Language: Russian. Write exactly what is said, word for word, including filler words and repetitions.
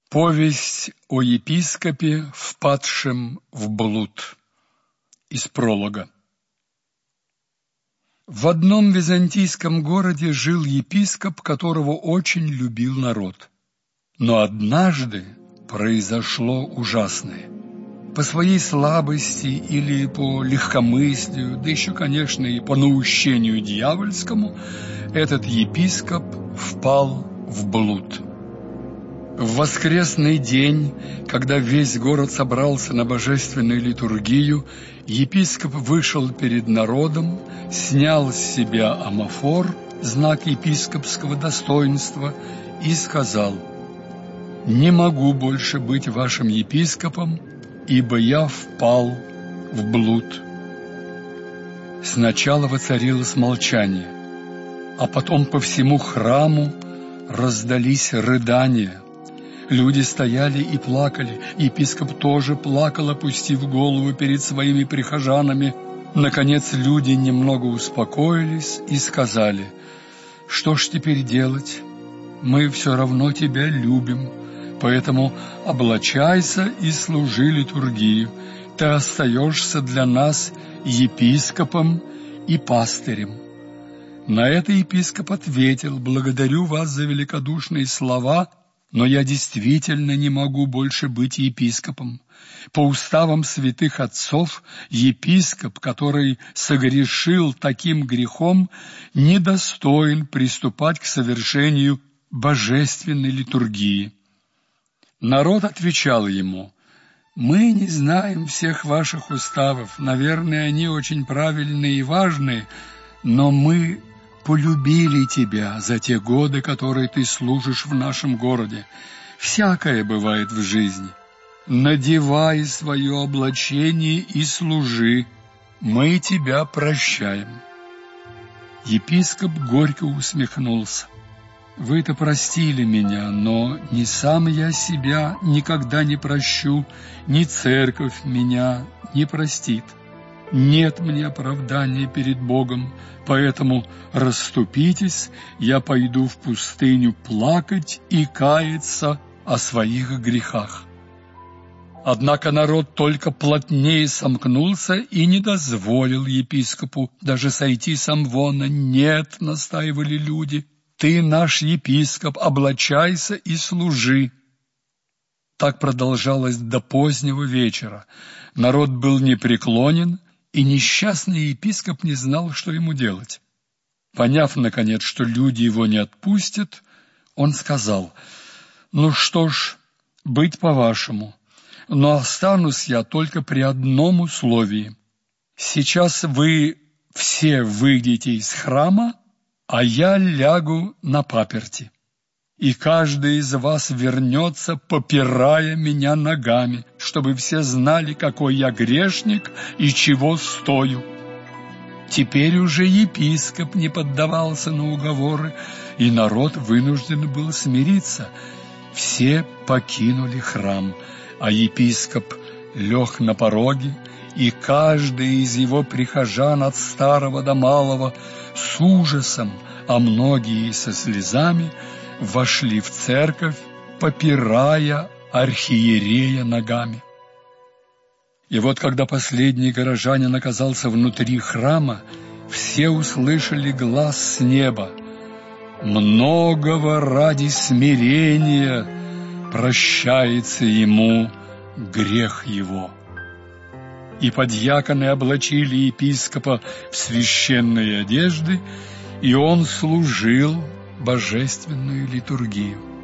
Повесть о епископе, впадшем в блуд. Из пролога. В одном византийском городе жил епископ, которого очень любил народ. Но однажды произошло ужасное. По своей слабости или по легкомыслию, да еще, конечно, и по наущению дьявольскому, этот епископ впал в блуд. В воскресный день, когда весь город собрался на божественную литургию, епископ вышел перед народом, снял с себя амафор, знак епископского достоинства, и сказал: «Не могу больше быть вашим епископом, ибо я впал в блуд». Сначала воцарилось молчание, а потом по всему храму раздались рыдания. Люди стояли и плакали, епископ тоже плакал, опустив голову перед своими прихожанами. Наконец люди немного успокоились и сказали: «Что ж теперь делать? Мы все равно тебя любим, поэтому облачайся и служи литургию. Ты остаешься для нас епископом и пастырем». На это епископ ответил: «Благодарю вас за великодушные слова, но я действительно не могу больше быть епископом. По уставам святых отцов епископ, который согрешил таким грехом, недостоин приступать к совершению божественной литургии». Народ отвечал ему: «Мы не знаем всех ваших уставов, наверное, они очень правильные и важные, но мы полюбили тебя за те годы, которые ты служишь в нашем городе. Всякое бывает в жизни. Надевай свое облачение и служи. Мы тебя прощаем». Епископ горько усмехнулся. «Вы-то простили меня, но ни сам я себя никогда не прощу, ни церковь меня не простит. Нет мне оправдания перед Богом, поэтому расступитесь, я пойду в пустыню плакать и каяться о своих грехах». Однако народ только плотнее сомкнулся и не дозволил епископу даже сойти с амвона. «Нет», — настаивали люди, — «ты наш епископ, облачайся и служи». Так продолжалось до позднего вечера. Народ был непреклонен, и несчастный епископ не знал, что ему делать. Поняв, наконец, что люди его не отпустят, он сказал: «Ну что ж, быть по-вашему, но останусь я только при одном условии. Сейчас вы все выйдете из храма, а я лягу на паперти, и каждый из вас вернется, попирая меня ногами, чтобы все знали, какой я грешник и чего стою». Теперь уже епископ не поддавался на уговоры, и народ вынужден был смириться. Все покинули храм, а епископ лег на пороге, и каждый из его прихожан от старого до малого с ужасом, а многие со слезами, вошли в церковь, попирая архиерея ногами. И вот когда последний горожанин оказался внутри храма, все услышали глас с неба: «Многого ради смирения прощается ему грех его». И подьяконы облачили епископа в священные одежды, и он служил божественную литургию.